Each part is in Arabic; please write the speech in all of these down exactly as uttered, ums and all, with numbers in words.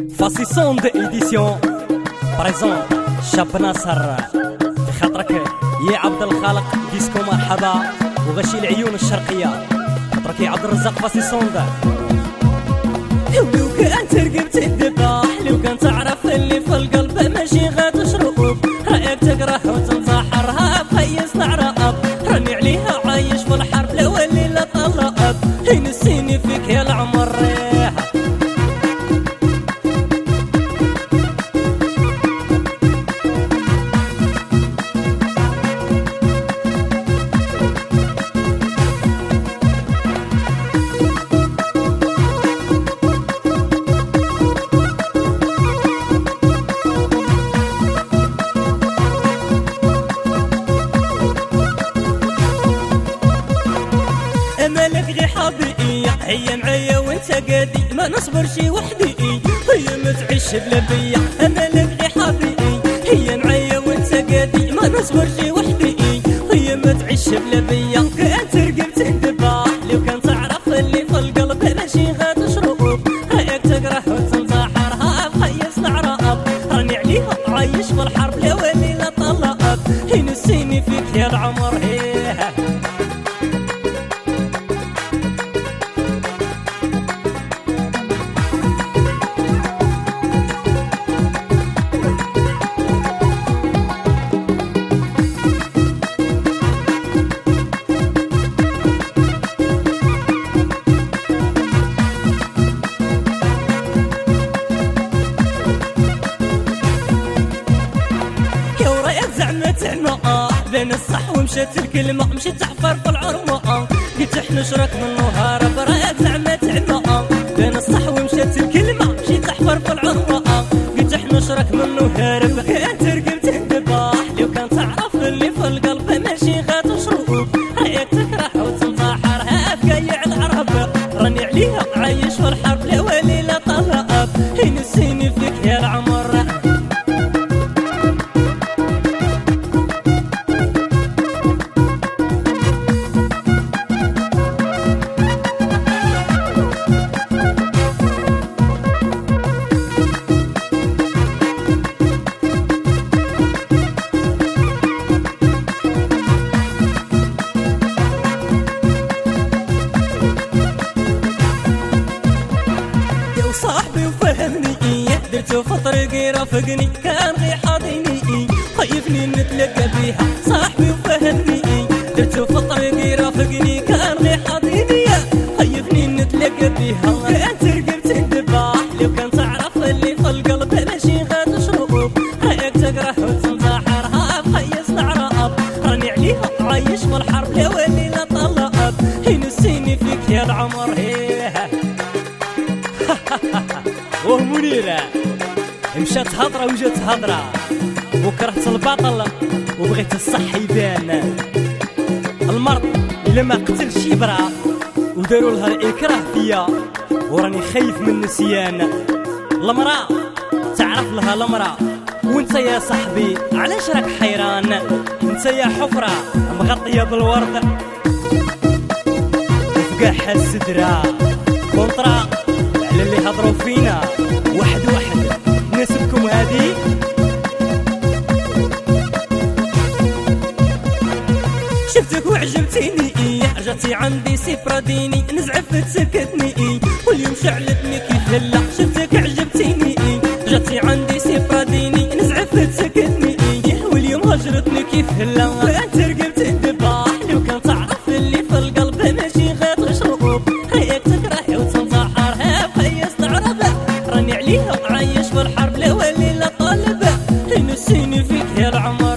فاسيسون دو ايديسيون بريزون شاب ناصر خاطرك يا عبد الخالق ديسكو مرحبا وغشي العيون الشرقيه خاطرك يا عبد الرزاق فاسيسون دا. لو كانت رقبت الذباح لو كان تعرف اللي في القلب ماشي غتشرب رايك تقرح وتنتحرها بخيس نعرب راني عليها عايش في الحرب لا ولي لا طلاب ينسيني فيك يا العمر ريح مالك غي حبيبي هي معايا وانت قادي ما نصبر شي وحدي هي ما تعيش بلا بيا مالك غي حبيبي هي معايا وانت قادي ما نصبر شي وحدي هي ما تعيش بلا بيا كانت رقبت الذباح لو كان تعرف اللي في القلب ماشي غتشرب رايك تقرح وتنتحرها بخيس نعرب راني عليها عايش في الحرب لا ولي لا طلاب ينسيني فيك يا العمر هيه زعما تعمى بين الصح ومشات الكلمة مشيت تحفر في العرمة قلت حنشرك منو هارب رايك زعما تعمى بين الصح ومشات الكلمة مشيت تحفر في العرمة قلت حنشرك منو هارب كانت رقبت الذباح لو كان تعرف اللي في القلب ماشي غتشرب رايك تكره وتنتحر هاف قايع العرب راني عليها عايش في الحرب لا ولي لا طلاب ينسيني فيك يا العمر صاحبي وفهمني إيه درتو في طريقي رافقني كان غي حاضيني خايفني نتلقى بيها صاحبي وفهمني إيه درتو في طريقي رافقني كان غي حاضيني خايفني نتلقى بيها كانت رقبت الذباح لو كان تعرف اللي في القلب ماشي غتشرب رايك تقرح وتنتحرها بخيس نعرب راني عليها عايش في الحرب لا ولي لا طلاب ينسيني فيك يا العمر هيه اوه منيرة مشات هضرة وجات هضرة وكرهت البطل وبغيت الصح يبان المرض إلا ما قتل شبرة وداروا لها الإكراه فيا وراني خايف من النسيان المرأة تعرف لها المرأة وانت يا صاحبي علاش راك حيران انت يا حفرة مغطية بالورد وفقاحها السدرة كونطرا على اللي هضروا فينا واحد واحد ناسبكم هذه شفتك وعجبتيني إيه رجعتي عندي سيبراديني نزعفت سكتني إيه واليوم شعلتني كيف هلا شفتك عجبتيني إيه رجعتي عندي سيبراديني نزعفت سكتني إيه واليوم هجرتني كيف هلا كانت رقبت الذباح لو كان تعرف اللي في القلب ماشي غتشرب رايك تكره وتنتحرها بخيس تعرب راني عليها عايش في الحرب لا ولي لا طالب ينسيني فيك يا العمر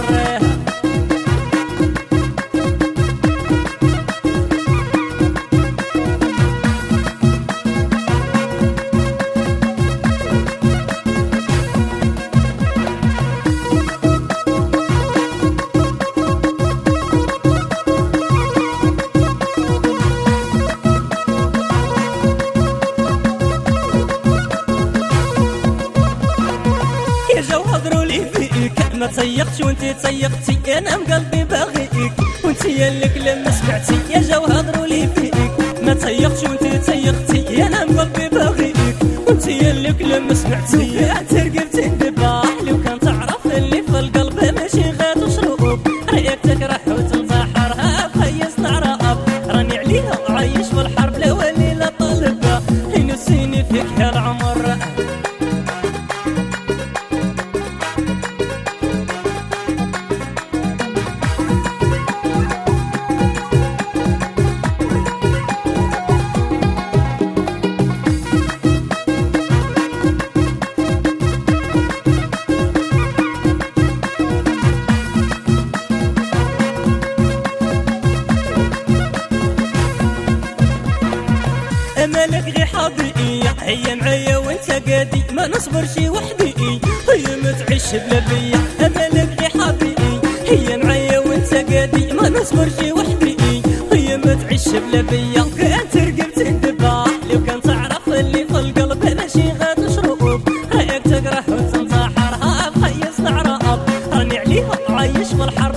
ما تسيقتش وانتي تسيقتي انا قلبي باغيك وانتي اللي كلام سمعتي يا جاو هضروا لي فيك ما تسيقتش وانتي تسيقتي انا قلبي باغيك وانت اللي كل ما سمعتي ترقب تندبح. لو كان تعرف اللي في القلب ماشي غاد وشروب، رايك تكره وتنتحرها بخيس تعرف. راني عليها عايش في الحرب لا ولي لا طالبه، ينسيني فيك يا العمر. مالك غي حظي هي معايا وانت قادي، ما نصبرش وحدي هي ما تعيش بلا بيا. مالك غي حظي هي معايا وانت قادي، ما نصبرش وحدي هي ما تعيش بلا بيا. كان ترقب تندبح لو كان تعرف اللي في القلب ماشي غاد شروب، رايك تكره وتنتحرها بخيس تعرف. راني عليها عايش في الحرب